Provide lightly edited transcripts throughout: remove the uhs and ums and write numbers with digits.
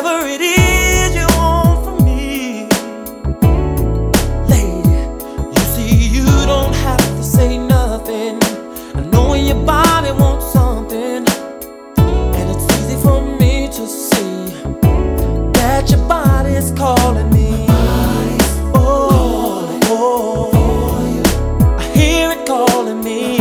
Whatever it is you want from me, lady, you see you don't have to say nothing. I know when your body wants something, and it's easy for me to see that your body's calling me. I hear it calling me.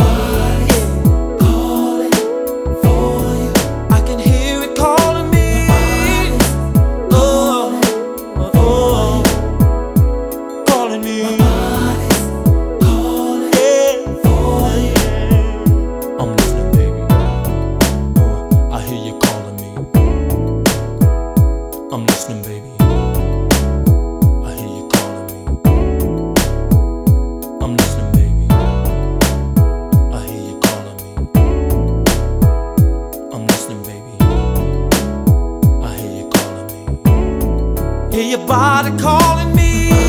I'm listening, baby. I hear you calling me. I'm listening, baby. I hear you calling me. I'm listening, baby. I hear you calling me. Hear your body calling me.